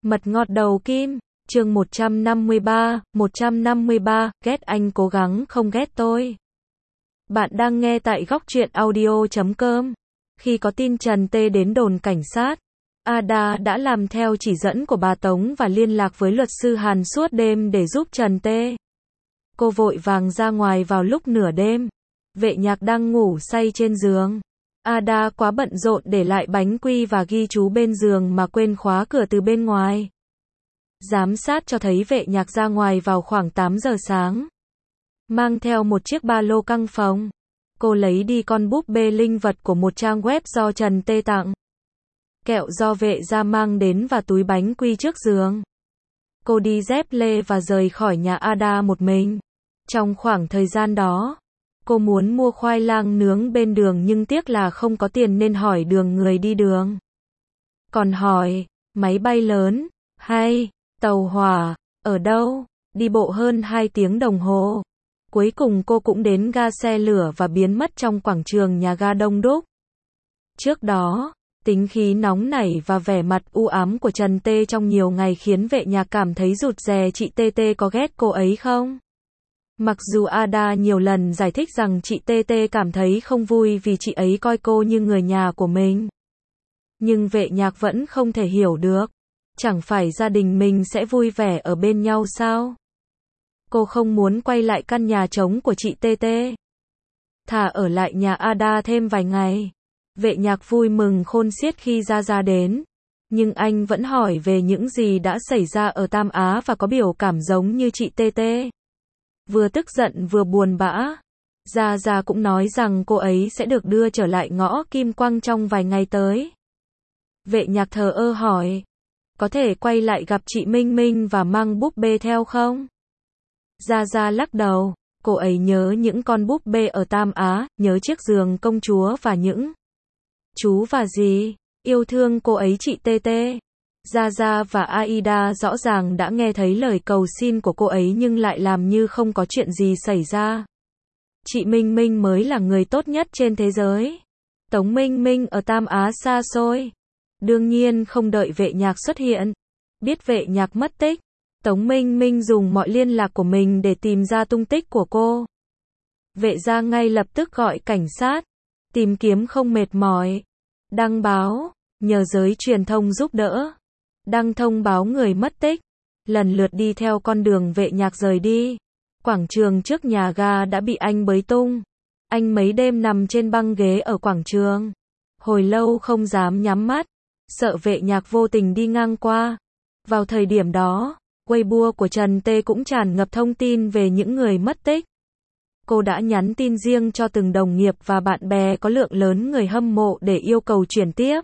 Mật ngọt đầu kim, chương 153, ghét anh cố gắng không ghét tôi. Bạn đang nghe tại góc truyện audio.com. Khi có tin Trần Tê đến đồn cảnh sát, Ada đã làm theo chỉ dẫn của bà Tống và liên lạc với luật sư Hàn suốt đêm để giúp Trần Tê. Cô vội vàng ra ngoài vào lúc nửa đêm. Vệ Nhạc đang ngủ say trên giường. Ada quá bận rộn để lại bánh quy và ghi chú bên giường mà quên khóa cửa từ bên ngoài. Giám sát cho thấy Vệ Nhạc ra ngoài vào khoảng 8 giờ sáng. Mang theo một chiếc ba lô căng phòng. Cô lấy đi con búp bê linh vật của một trang web do Trần Tê tặng. Kẹo do Vệ gia mang đến và túi bánh quy trước giường. Cô đi dép lê và rời khỏi nhà Ada một mình. Trong khoảng thời gian đó, cô muốn mua khoai lang nướng bên đường nhưng tiếc là không có tiền nên hỏi đường người đi đường. Còn hỏi, máy bay lớn, hay, tàu hỏa, ở đâu, đi bộ hơn 2 tiếng đồng hồ. Cuối cùng cô cũng đến ga xe lửa và biến mất trong quảng trường nhà ga đông đúc. Trước đó, tính khí nóng nảy và vẻ mặt u ám của Trần Tê trong nhiều ngày khiến Vệ Nhạc cảm thấy rụt rè. Chị Tê có ghét cô ấy không? Mặc dù Ada nhiều lần giải thích rằng chị Tê cảm thấy không vui vì chị ấy coi cô như người nhà của mình. Nhưng Vệ Nhạc vẫn không thể hiểu được. Chẳng phải gia đình mình sẽ vui vẻ ở bên nhau sao? Cô không muốn quay lại căn nhà trống của chị Tê. Thà ở lại nhà Ada thêm vài ngày. Vệ Nhạc vui mừng khôn xiết khi Ra đến. Nhưng anh vẫn hỏi về những gì đã xảy ra ở Tam Á và có biểu cảm giống như chị Tê. Vừa tức giận vừa buồn bã. Ra cũng nói rằng cô ấy sẽ được đưa trở lại ngõ Kim Quang trong vài ngày tới. Vệ Nhạc thờ ơ hỏi. Có thể quay lại gặp chị Minh Minh và mang búp bê theo không? Ra lắc đầu. Cô ấy nhớ những con búp bê ở Tam Á, nhớ chiếc giường công chúa và những chú và dì yêu thương cô ấy. Chị Tê. Ra và Aida rõ ràng đã nghe thấy lời cầu xin của cô ấy nhưng lại làm như không có chuyện gì xảy ra. Chị Minh Minh mới là người tốt nhất trên thế giới. Tống Minh Minh ở Tam Á xa xôi. Đương nhiên không đợi Vệ Nhạc xuất hiện. Biết Vệ Nhạc mất tích, Tống Minh Minh dùng mọi liên lạc của mình để tìm ra tung tích của cô. Vệ gia ngay lập tức gọi cảnh sát. Tìm kiếm không mệt mỏi. Đăng báo, nhờ giới truyền thông giúp đỡ. Đăng thông báo người mất tích. Lần lượt đi theo con đường Vệ Nhạc rời đi. Quảng trường trước nhà ga đã bị anh bới tung. Anh mấy đêm nằm trên băng ghế ở quảng trường. Hồi lâu không dám nhắm mắt. Sợ Vệ Nhạc vô tình đi ngang qua. Vào thời điểm đó, Weibo của Trần Tê cũng tràn ngập thông tin về những người mất tích. Cô đã nhắn tin riêng cho từng đồng nghiệp và bạn bè có lượng lớn người hâm mộ để yêu cầu chuyển tiếp.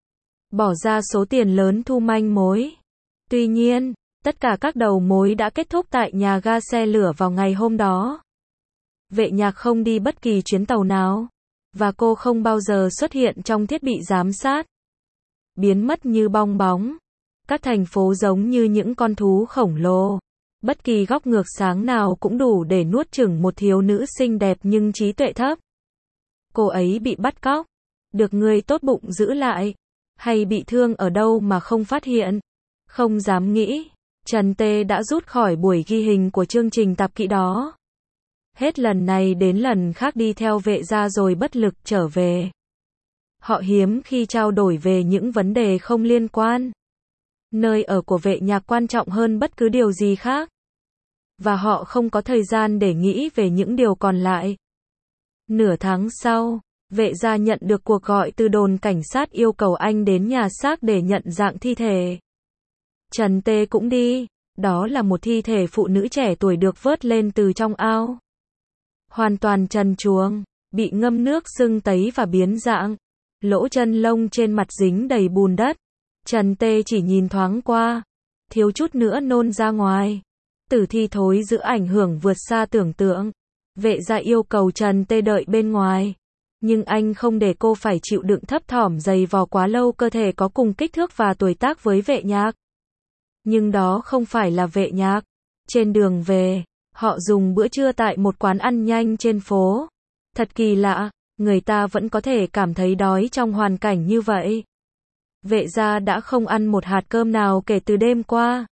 Bỏ ra số tiền lớn thu manh mối. Tuy nhiên, tất cả các đầu mối đã kết thúc tại nhà ga xe lửa vào ngày hôm đó. Vệ Nhạc không đi bất kỳ chuyến tàu nào. Và cô không bao giờ xuất hiện trong thiết bị giám sát. Biến mất như bong bóng. Các thành phố giống như những con thú khổng lồ. Bất kỳ góc ngược sáng nào cũng đủ để nuốt chửng một thiếu nữ xinh đẹp nhưng trí tuệ thấp. Cô ấy bị bắt cóc. Được người tốt bụng giữ lại. Hay bị thương ở đâu mà không phát hiện. Không dám nghĩ. Trần Tê đã rút khỏi buổi ghi hình của chương trình tạp kỹ đó. Hết lần này đến lần khác đi theo Vệ gia rồi bất lực trở về. Họ hiếm khi trao đổi về những vấn đề không liên quan. Nơi ở của Vệ Nhạc quan trọng hơn bất cứ điều gì khác. Và họ không có thời gian để nghĩ về những điều còn lại. Nửa tháng sau, Vệ gia nhận được cuộc gọi từ đồn cảnh sát yêu cầu anh đến nhà xác để nhận dạng thi thể. Trần Tê cũng đi. Đó là một thi thể phụ nữ trẻ tuổi được vớt lên từ trong ao. Hoàn toàn trần truồng, bị ngâm nước sưng tấy và biến dạng. Lỗ chân lông trên mặt dính đầy bùn đất. Trần Tê chỉ nhìn thoáng qua. Thiếu chút nữa nôn ra ngoài. Tử thi thối giữ ảnh hưởng vượt xa tưởng tượng. Vệ gia yêu cầu Trần Tê đợi bên ngoài. Nhưng anh không để cô phải chịu đựng thấp thỏm dày vò quá lâu. Cơ thể có cùng kích thước và tuổi tác với Vệ Nhạc. Nhưng đó không phải là Vệ Nhạc. Trên đường về, họ dùng bữa trưa tại một quán ăn nhanh trên phố. Thật kỳ lạ, người ta vẫn có thể cảm thấy đói trong hoàn cảnh như vậy. Vệ gia đã không ăn một hạt cơm nào kể từ đêm qua.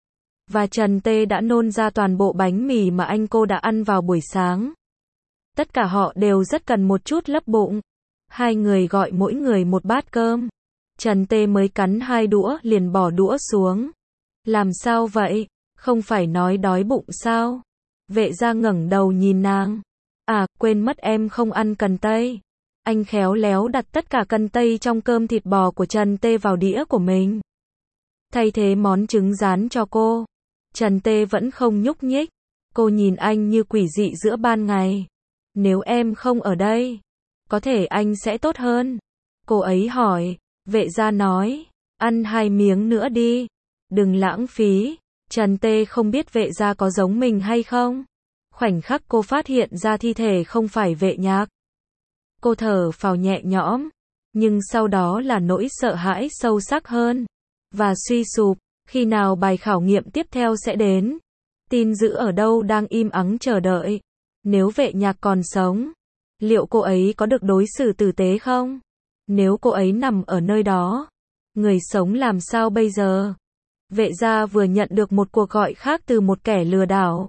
Và Trần Tê đã nôn ra toàn bộ bánh mì mà anh cô đã ăn vào buổi sáng. Tất cả họ đều rất cần một chút lấp bụng. Hai người gọi mỗi người một bát cơm. Trần Tê mới cắn 2 đũa liền bỏ đũa xuống. Làm sao vậy? Không phải nói đói bụng sao? Vệ gia ngẩng đầu nhìn nàng. À, quên mất em không ăn cần tây. Anh khéo léo đặt tất cả cần tây trong cơm thịt bò của Trần Tê vào đĩa của mình. Thay thế món trứng rán cho cô. Trần Tê vẫn không nhúc nhích. Cô nhìn anh như quỷ dị giữa ban ngày. Nếu em không ở đây, có thể anh sẽ tốt hơn. Cô ấy hỏi. Vệ gia nói. Ăn 2 miếng nữa đi. Đừng lãng phí. Trần Tê không biết vệ gia có giống mình hay không. Khoảnh khắc cô phát hiện ra thi thể không phải Vệ Nhạc. Cô thở phào nhẹ nhõm. Nhưng sau đó là nỗi sợ hãi sâu sắc hơn. Và suy sụp. Khi nào bài khảo nghiệm tiếp theo sẽ đến? Tin dữ ở đâu đang im ắng chờ đợi? Nếu Vệ Nhạc còn sống, liệu cô ấy có được đối xử tử tế không? Nếu cô ấy nằm ở nơi đó, người sống làm sao bây giờ? Vệ gia vừa nhận được một cuộc gọi khác từ một kẻ lừa đảo.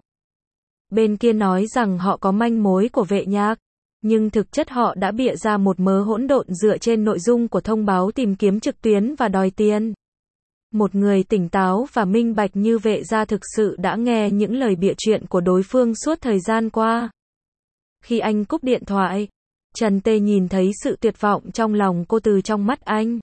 Bên kia nói rằng họ có manh mối của Vệ Nhạc, nhưng thực chất họ đã bịa ra một mớ hỗn độn dựa trên nội dung của thông báo tìm kiếm trực tuyến và đòi tiền. Một người tỉnh táo và minh bạch như Vệ gia thực sự đã nghe những lời bịa chuyện của đối phương suốt thời gian qua. Khi anh cúp điện thoại, Trần Tê nhìn thấy sự tuyệt vọng trong lòng cô từ trong mắt anh.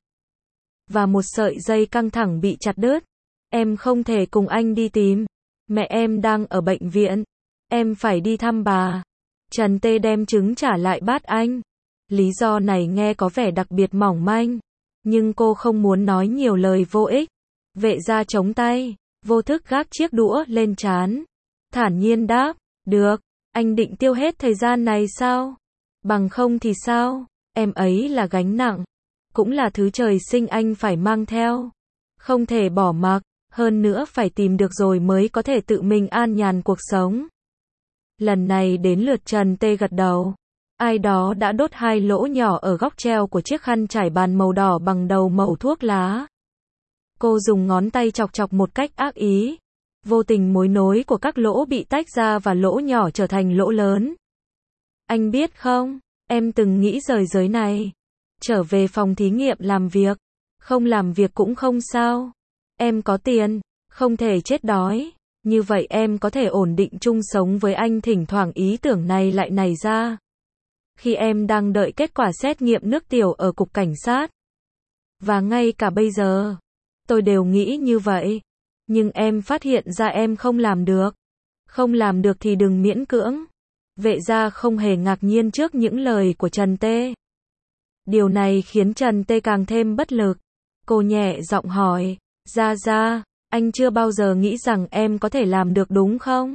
Và một sợi dây căng thẳng bị chặt đứt. Em không thể cùng anh đi tìm. Mẹ em đang ở bệnh viện. Em phải đi thăm bà. Trần Tê đem trứng trả lại bát anh. Lý do này nghe có vẻ đặc biệt mỏng manh. Nhưng cô không muốn nói nhiều lời vô ích. Vệ gia chống tay, vô thức gác chiếc đũa lên trán. Thản nhiên đáp, được, anh định tiêu hết thời gian này sao? Bằng không thì sao? Em ấy là gánh nặng. Cũng là thứ trời sinh anh phải mang theo. Không thể bỏ mặc, hơn nữa phải tìm được rồi mới có thể tự mình an nhàn cuộc sống. Lần này đến lượt Trần Tê gật đầu. Ai đó đã đốt 2 lỗ nhỏ ở góc treo của chiếc khăn trải bàn màu đỏ bằng đầu mẩu thuốc lá. Cô dùng ngón tay chọc chọc một cách ác ý. Vô tình mối nối của các lỗ bị tách ra và lỗ nhỏ trở thành lỗ lớn. Anh biết không, em từng nghĩ rời giới này. Trở về phòng thí nghiệm làm việc. Không làm việc cũng không sao. Em có tiền, không thể chết đói. Như vậy em có thể ổn định chung sống với anh. Thỉnh thoảng ý tưởng này lại nảy ra. Khi em đang đợi kết quả xét nghiệm nước tiểu ở cục cảnh sát. Và ngay cả bây giờ, tôi đều nghĩ như vậy. Nhưng em phát hiện ra em không làm được. Không làm được thì đừng miễn cưỡng. Vệ gia không hề ngạc nhiên trước những lời của Trần Tê. Điều này khiến Trần Tê càng thêm bất lực. Cô nhẹ giọng hỏi, Gia, anh chưa bao giờ nghĩ rằng em có thể làm được đúng không?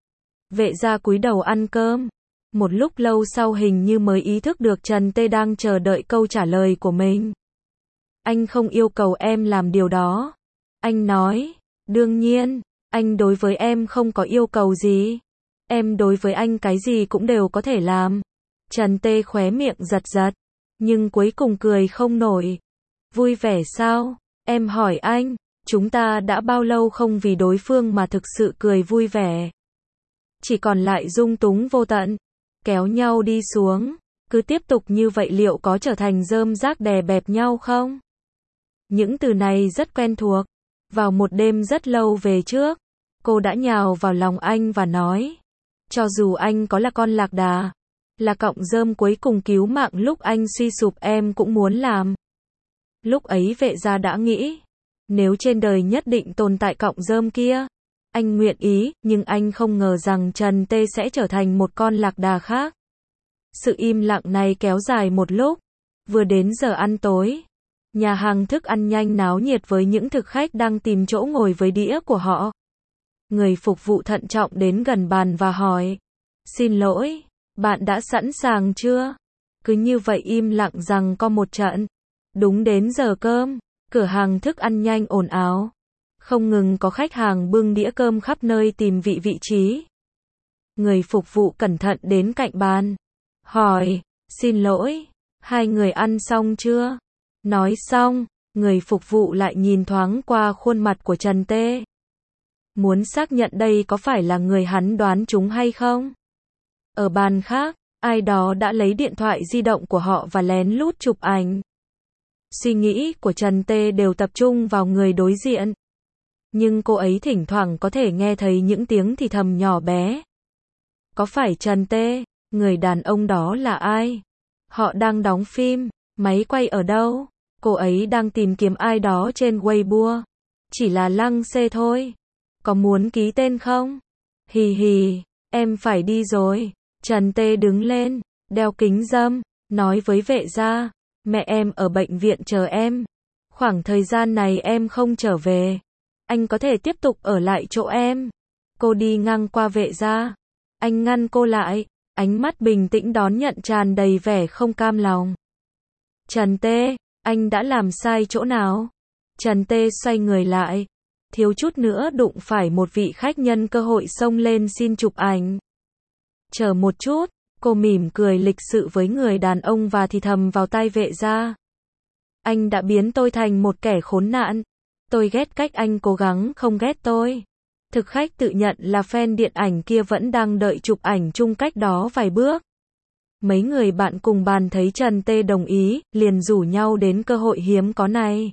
Vệ gia cúi đầu ăn cơm. Một lúc lâu sau hình như mới ý thức được Trần Tê đang chờ đợi câu trả lời của mình. Anh không yêu cầu em làm điều đó. Anh nói, đương nhiên, anh đối với em không có yêu cầu gì. Em đối với anh cái gì cũng đều có thể làm. Trần Tê khóe miệng giật giật, nhưng cuối cùng cười không nổi. Vui vẻ sao? Em hỏi anh, chúng ta đã bao lâu không vì đối phương mà thực sự cười vui vẻ? Chỉ còn lại dung túng vô tận, kéo nhau đi xuống. Cứ tiếp tục như vậy liệu có trở thành rơm rác đè bẹp nhau không? Những từ này rất quen thuộc. Vào một đêm rất lâu về trước, cô đã nhào vào lòng anh và nói, cho dù anh có là con lạc đà, là cọng rơm cuối cùng cứu mạng lúc anh suy sụp em cũng muốn làm. Lúc ấy Vệ gia đã nghĩ, nếu trên đời nhất định tồn tại cọng rơm kia, anh nguyện ý, nhưng anh không ngờ rằng Trần Tê sẽ trở thành một con lạc đà khác. Sự im lặng này kéo dài một lúc, vừa đến giờ ăn tối. Nhà hàng thức ăn nhanh náo nhiệt với những thực khách đang tìm chỗ ngồi với đĩa của họ. Người phục vụ thận trọng đến gần bàn và hỏi, xin lỗi, bạn đã sẵn sàng chưa? Cứ như vậy im lặng rằng có một trận. Đúng đến giờ cơm, cửa hàng thức ăn nhanh ồn ào. Không ngừng có khách hàng bưng đĩa cơm khắp nơi tìm vị trí. Người phục vụ cẩn thận đến cạnh bàn. Hỏi, xin lỗi, hai người ăn xong chưa? Nói xong, Người phục vụ lại nhìn thoáng qua khuôn mặt của Trần Tê. Muốn xác nhận đây có phải là người hắn đoán trúng hay không? Ở bàn khác, ai đó đã lấy điện thoại di động của họ và lén lút chụp ảnh. Suy nghĩ của Trần Tê đều tập trung vào người đối diện. Nhưng cô ấy thỉnh thoảng có thể nghe thấy những tiếng thì thầm nhỏ bé. Có phải Trần Tê? Người đàn ông đó là ai? Họ đang đóng phim, máy quay ở đâu? Cô ấy đang tìm kiếm ai đó trên Weibo. Chỉ là Lăng Xê thôi. Có muốn ký tên không? Hì hì, em phải đi rồi. Trần Tê đứng lên, đeo kính râm, nói với vệ gia, mẹ em ở bệnh viện chờ em. Khoảng thời gian này em không trở về. Anh có thể tiếp tục ở lại chỗ em. Cô đi ngang qua vệ gia. Anh ngăn cô lại, ánh mắt bình tĩnh đón nhận tràn đầy vẻ không cam lòng. Trần Tê, anh đã làm sai chỗ nào? Trần Tê xoay người lại, thiếu chút nữa đụng phải một vị khách nhân cơ hội xông lên xin chụp ảnh. Chờ một chút, cô mỉm cười lịch sự với người đàn ông và thì thầm vào tai vệ gia. Anh đã biến tôi thành một kẻ khốn nạn. Tôi ghét cách anh cố gắng không ghét tôi. Thực khách tự nhận là fan điện ảnh kia vẫn đang đợi chụp ảnh chung cách đó vài bước. Mấy người bạn cùng bàn thấy Trần Tê đồng ý, liền rủ nhau đến cơ hội hiếm có này.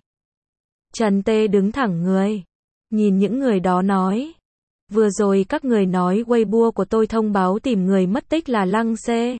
Trần Tê đứng thẳng người, nhìn những người đó nói. Vừa rồi các người nói Weibo của tôi thông báo tìm người mất tích là Lăng Xê.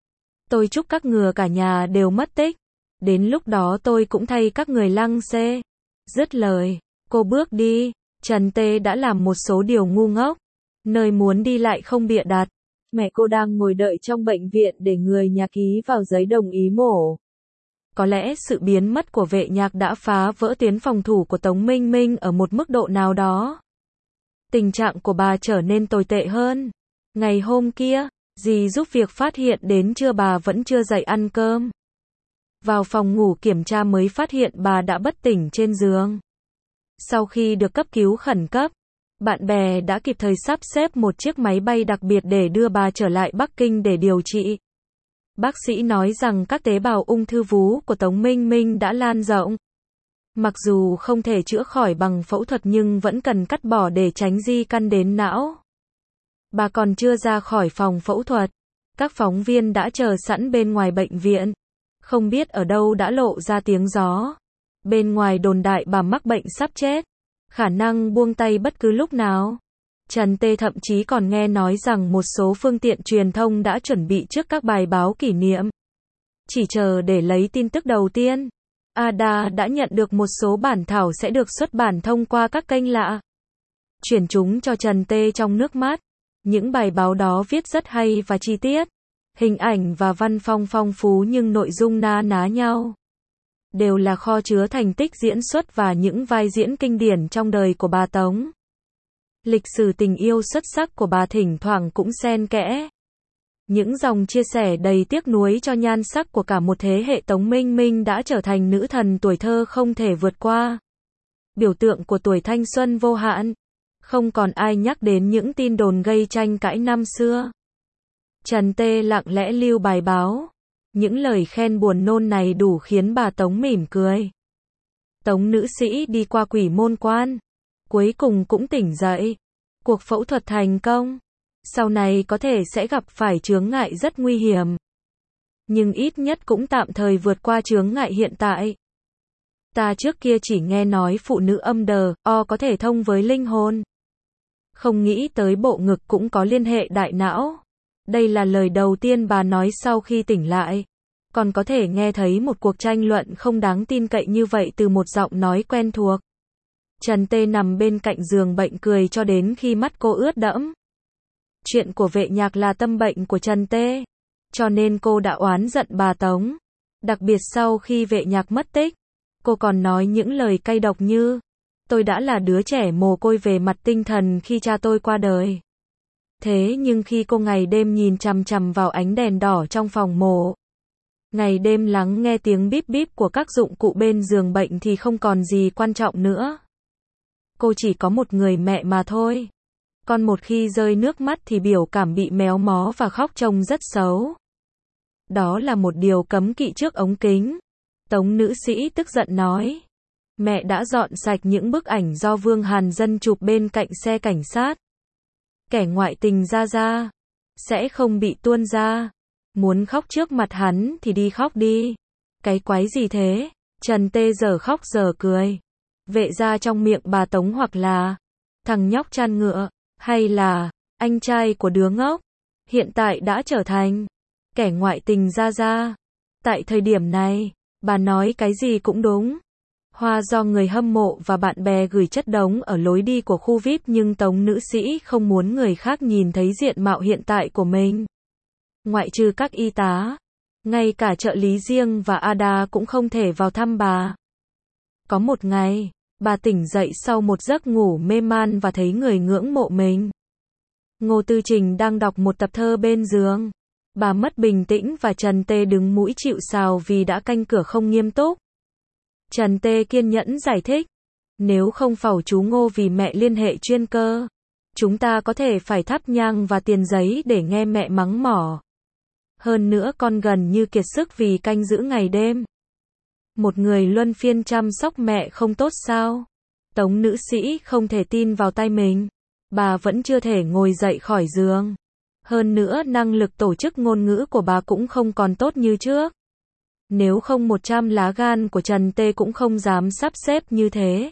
Tôi chúc các người cả nhà đều mất tích. Đến lúc đó tôi cũng thay các người Lăng Xê. Dứt lời, cô bước đi. Trần Tê đã làm một số điều ngu ngốc. Nơi muốn đi lại không bịa đặt. Mẹ cô đang ngồi đợi trong bệnh viện để người nhà ký vào giấy đồng ý mổ. Có lẽ sự biến mất của vệ nhạc đã phá vỡ tuyến phòng thủ của Tống Minh Minh ở một mức độ nào đó. Tình trạng của bà trở nên tồi tệ hơn. Ngày hôm kia, dì giúp việc phát hiện đến trưa bà vẫn chưa dậy ăn cơm. Vào phòng ngủ kiểm tra mới phát hiện bà đã bất tỉnh trên giường. Sau khi được cấp cứu khẩn cấp, bạn bè đã kịp thời sắp xếp một chiếc máy bay đặc biệt để đưa bà trở lại Bắc Kinh để điều trị. Bác sĩ nói rằng các tế bào ung thư vú của Tống Minh Minh đã lan rộng. Mặc dù không thể chữa khỏi bằng phẫu thuật nhưng vẫn cần cắt bỏ để tránh di căn đến não. Bà còn chưa ra khỏi phòng phẫu thuật. Các phóng viên đã chờ sẵn bên ngoài bệnh viện. Không biết ở đâu đã lộ ra tiếng gió. Bên ngoài đồn đại bà mắc bệnh sắp chết. Khả năng buông tay bất cứ lúc nào. Trần Tê thậm chí còn nghe nói rằng một số phương tiện truyền thông đã chuẩn bị trước các bài báo kỷ niệm. Chỉ chờ để lấy tin tức đầu tiên. Ada đã nhận được một số bản thảo sẽ được xuất bản thông qua các kênh lạ. Chuyển chúng cho Trần Tê trong nước mắt. Những bài báo đó viết rất hay và chi tiết. Hình ảnh và văn phong phong phú nhưng nội dung na ná nhau. Đều là kho chứa thành tích diễn xuất và những vai diễn kinh điển trong đời của bà Tống. Lịch sử tình yêu xuất sắc của bà thỉnh thoảng cũng xen kẽ. Những dòng chia sẻ đầy tiếc nuối cho nhan sắc của cả một thế hệ Tống Minh Minh đã trở thành nữ thần tuổi thơ không thể vượt qua. Biểu tượng của tuổi thanh xuân vô hạn. Không còn ai nhắc đến những tin đồn gây tranh cãi năm xưa. Trần Tê lặng lẽ lưu bài báo. Những lời khen buồn nôn này đủ khiến bà Tống mỉm cười. Tống nữ sĩ đi qua quỷ môn quan. Cuối cùng cũng tỉnh dậy. Cuộc phẫu thuật thành công. Sau này có thể sẽ gặp phải chướng ngại rất nguy hiểm. Nhưng ít nhất cũng tạm thời vượt qua chướng ngại hiện tại. Ta trước kia chỉ nghe nói phụ nữ âm đờ, có thể thông với linh hồn. Không nghĩ tới bộ ngực cũng có liên hệ đại não. Đây là lời đầu tiên bà nói sau khi tỉnh lại. Còn có thể nghe thấy một cuộc tranh luận không đáng tin cậy như vậy từ một giọng nói quen thuộc. Trần Tê nằm bên cạnh giường bệnh cười cho đến khi mắt cô ướt đẫm. Chuyện của vệ nhạc là tâm bệnh của Trần Tê. Cho nên cô đã oán giận bà Tống. Đặc biệt sau khi vệ nhạc mất tích. Cô còn nói những lời cay độc như: tôi đã là đứa trẻ mồ côi về mặt tinh thần khi cha tôi qua đời. Thế nhưng khi cô ngày đêm nhìn chằm chằm vào ánh đèn đỏ trong phòng mổ, ngày đêm lắng nghe tiếng bíp bíp của các dụng cụ bên giường bệnh thì không còn gì quan trọng nữa. Cô chỉ có một người mẹ mà thôi. Còn một khi rơi nước mắt thì biểu cảm bị méo mó và khóc trông rất xấu. Đó là một điều cấm kỵ trước ống kính. Tống nữ sĩ tức giận nói. Mẹ đã dọn sạch những bức ảnh do Vương Hàn Dân chụp bên cạnh xe cảnh sát. Kẻ ngoại tình ra sẽ không bị tuôn ra. Muốn khóc trước mặt hắn thì đi khóc đi. Cái quái gì thế? Trần Tê giờ khóc giờ cười. Vệ gia trong miệng bà Tống hoặc là thằng nhóc chăn ngựa, hay là anh trai của đứa ngốc, hiện tại đã trở thành kẻ ngoại tình ra. Tại thời điểm này, bà nói cái gì cũng đúng. Hoa do người hâm mộ và bạn bè gửi chất đống ở lối đi của khu VIP, nhưng Tống nữ sĩ không muốn người khác nhìn thấy diện mạo hiện tại của mình. Ngoại trừ các y tá, ngay cả trợ lý riêng và Ada cũng không thể vào thăm bà. Có một ngày, bà tỉnh dậy sau một giấc ngủ mê man và thấy người ngưỡng mộ mình. Ngô Tư Trình đang đọc một tập thơ bên giường. Bà mất bình tĩnh và Trần Tê đứng mũi chịu sào vì đã canh cửa không nghiêm túc. Trần Tê kiên nhẫn giải thích. Nếu không phẩu chú Ngô vì mẹ liên hệ chuyên cơ, chúng ta có thể phải thắp nhang và tiền giấy để nghe mẹ mắng mỏ. Hơn nữa con gần như kiệt sức vì canh giữ ngày đêm. Một người luân phiên chăm sóc mẹ không tốt sao? Tống nữ sĩ không thể tin vào tai mình. Bà vẫn chưa thể ngồi dậy khỏi giường. Hơn nữa năng lực tổ chức ngôn ngữ của bà cũng không còn tốt như trước. Nếu không 100 lá gan của Trần Tê cũng không dám sắp xếp như thế.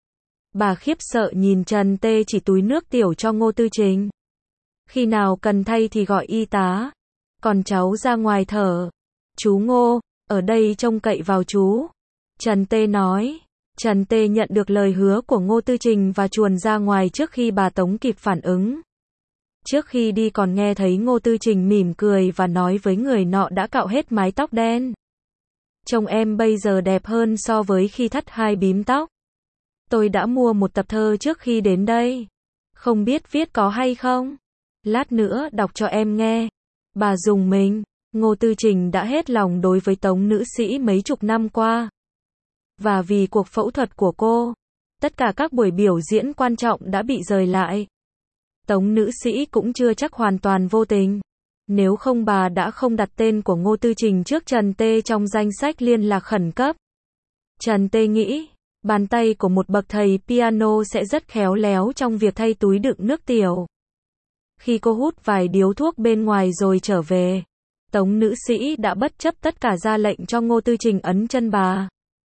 Bà khiếp sợ nhìn Trần Tê chỉ túi nước tiểu cho Ngô Tư Trình. Khi nào cần thay thì gọi y tá. Còn cháu ra ngoài thở. Chú Ngô, ở đây trông cậy vào chú. Trần Tê nói. Trần Tê nhận được lời hứa của Ngô Tư Trình và chuồn ra ngoài trước khi bà Tống kịp phản ứng. Trước khi đi còn nghe thấy Ngô Tư Trình mỉm cười và nói với người nọ đã cạo hết mái tóc đen. Trông em bây giờ đẹp hơn so với khi thắt hai bím tóc. Tôi đã mua một tập thơ trước khi đến đây. Không biết viết có hay không? Lát nữa đọc cho em nghe. Bà dùng mình. Ngô Tư Trình đã hết lòng đối với Tống nữ sĩ mấy chục năm qua. Và vì cuộc phẫu thuật của cô, tất cả các buổi biểu diễn quan trọng đã bị rời lại. Tống nữ sĩ cũng chưa chắc hoàn toàn vô tình. Nếu không bà đã không đặt tên của Ngô Tư Trình trước Trần Tê trong danh sách liên lạc khẩn cấp. Trần Tê nghĩ, bàn tay của một bậc thầy piano sẽ rất khéo léo trong việc thay túi đựng nước tiểu. Khi cô hút vài điếu thuốc bên ngoài rồi trở về, Tống nữ sĩ đã bất chấp tất cả ra lệnh cho Ngô Tư Trình ấn chân bà.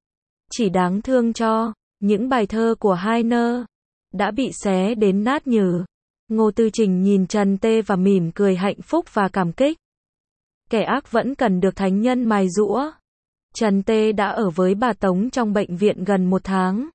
Chỉ đáng thương cho, những bài thơ của Heiner đã bị xé đến nát nhừ. Ngô Tư Trình nhìn Trần Tê và mỉm cười hạnh phúc và cảm kích. Kẻ ác vẫn cần được thánh nhân mài giũa. Trần Tê đã ở với bà Tống trong bệnh viện gần 1 tháng.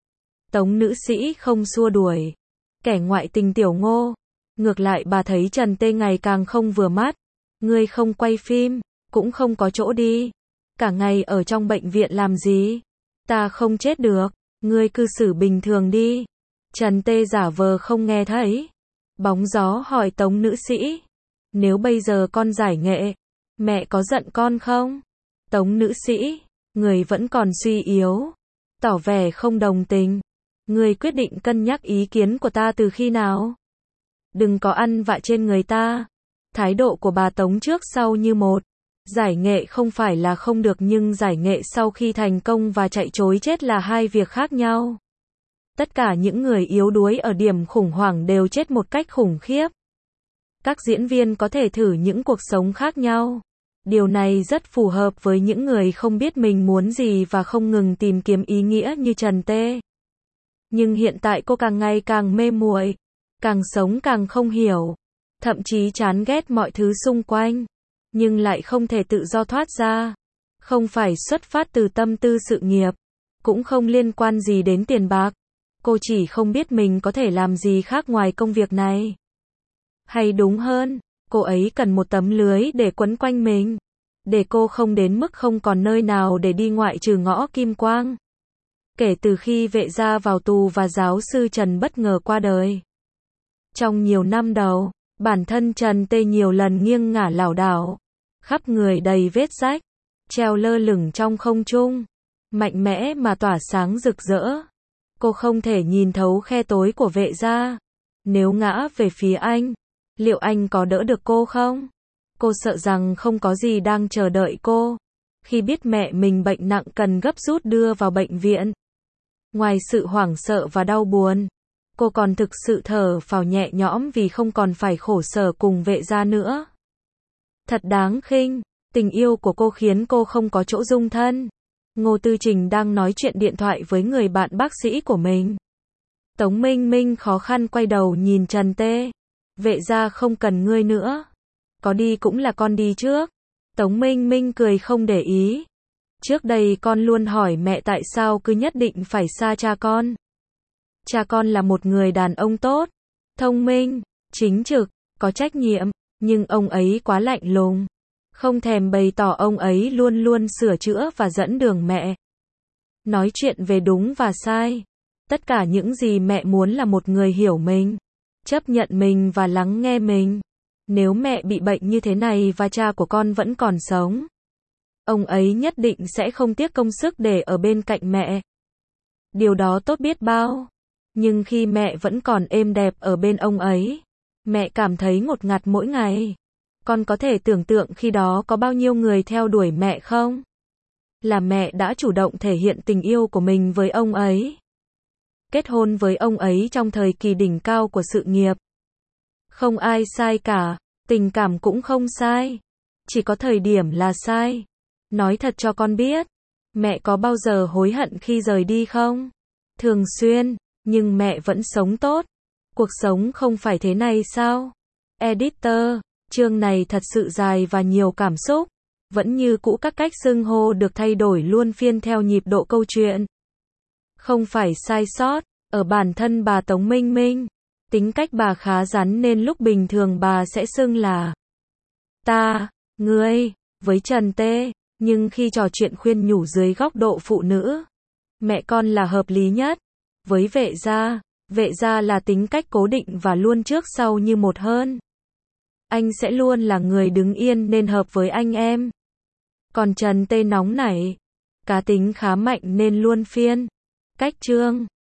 Tống nữ sĩ không xua đuổi kẻ ngoại tình tiểu Ngô. Ngược lại bà thấy Trần Tê ngày càng không vừa mắt. Ngươi không quay phim, cũng không có chỗ đi. Cả ngày ở trong bệnh viện làm gì? Ta không chết được. Ngươi cư xử bình thường đi. Trần Tê giả vờ không nghe thấy. Bóng gió hỏi Tống nữ sĩ. Nếu bây giờ con giải nghệ, mẹ có giận con không? Tống nữ sĩ, người vẫn còn suy yếu. Tỏ vẻ không đồng tình. Người quyết định cân nhắc ý kiến của ta từ khi nào? Đừng có ăn vạ trên người ta. Thái độ của bà Tống trước sau như một. Giải nghệ không phải là không được, nhưng giải nghệ sau khi thành công và chạy trối chết là hai việc khác nhau. Tất cả những người yếu đuối ở điểm khủng hoảng đều chết một cách khủng khiếp. Các diễn viên có thể thử những cuộc sống khác nhau. Điều này rất phù hợp với những người không biết mình muốn gì và không ngừng tìm kiếm ý nghĩa như Trần Tê. Nhưng hiện tại cô càng ngày càng mê muội, càng sống càng không hiểu, thậm chí chán ghét mọi thứ xung quanh, nhưng lại không thể tự do thoát ra. Không phải xuất phát từ tâm tư sự nghiệp, cũng không liên quan gì đến tiền bạc. Cô chỉ không biết mình có thể làm gì khác ngoài công việc này. Hay đúng hơn, cô ấy cần một tấm lưới để quấn quanh mình, để cô không đến mức không còn nơi nào để đi ngoại trừ ngõ Kim Quang. Kể từ khi Vệ gia vào tù và giáo sư Trần bất ngờ qua đời. Trong nhiều năm đầu, bản thân Trần Tê nhiều lần nghiêng ngả lảo đảo, khắp người đầy vết rách, treo lơ lửng trong không trung, mạnh mẽ mà tỏa sáng rực rỡ. Cô không thể nhìn thấu khe tối của Vệ gia. Nếu ngã về phía anh, liệu anh có đỡ được cô không? Cô sợ rằng không có gì đang chờ đợi cô. Khi biết mẹ mình bệnh nặng cần gấp rút đưa vào bệnh viện, Ngoài sự hoảng sợ và đau buồn, cô còn thực sự thở phào nhẹ nhõm vì không còn phải khổ sở cùng Vệ gia nữa. Thật đáng khinh, tình yêu của cô khiến cô không có chỗ dung thân. Ngô Tư Trình đang nói chuyện điện thoại với người bạn bác sĩ của mình. Tống Minh Minh khó khăn quay đầu nhìn Trần Tê. Vệ gia không cần ngươi nữa. Có đi cũng là con đi trước. Tống Minh Minh cười không để ý. Trước đây con luôn hỏi mẹ tại sao cứ nhất định phải xa cha con. Cha con là một người đàn ông tốt, thông minh, chính trực, có trách nhiệm, nhưng ông ấy quá lạnh lùng. Không thèm bày tỏ ông ấy luôn luôn sửa chữa và dẫn đường mẹ. Nói chuyện về đúng và sai. Tất cả những gì mẹ muốn là một người hiểu mình, chấp nhận mình và lắng nghe mình. Nếu mẹ bị bệnh như thế này và cha của con vẫn còn sống, ông ấy nhất định sẽ không tiếc công sức để ở bên cạnh mẹ. Điều đó tốt biết bao. Nhưng khi mẹ vẫn còn êm đẹp ở bên ông ấy, mẹ cảm thấy ngột ngạt mỗi ngày. Con có thể tưởng tượng khi đó có bao nhiêu người theo đuổi mẹ không? Là mẹ đã chủ động thể hiện tình yêu của mình với ông ấy. Kết hôn với ông ấy trong thời kỳ đỉnh cao của sự nghiệp. Không ai sai cả, tình cảm cũng không sai. Chỉ có thời điểm là sai. Nói thật cho con biết, mẹ có bao giờ hối hận khi rời đi không? Thường xuyên, nhưng mẹ vẫn sống tốt. Cuộc sống không phải thế này sao? Editor, chương này thật sự dài và nhiều cảm xúc. Vẫn như cũ các cách xưng hô được thay đổi luân phiên theo nhịp độ câu chuyện. Không phải sai sót, ở bản thân bà Tống Minh Minh. Tính cách bà khá rắn nên lúc bình thường bà sẽ xưng là ta, ngươi, với Trần Tê. Nhưng khi trò chuyện khuyên nhủ dưới góc độ phụ nữ, mẹ con là hợp lý nhất. Với Vệ gia là tính cách cố định và luôn trước sau như một hơn. Anh sẽ luôn là người đứng yên nên hợp với anh em. Còn Trần Tê nóng nảy, cá tính khá mạnh nên luôn phiên. Cách chương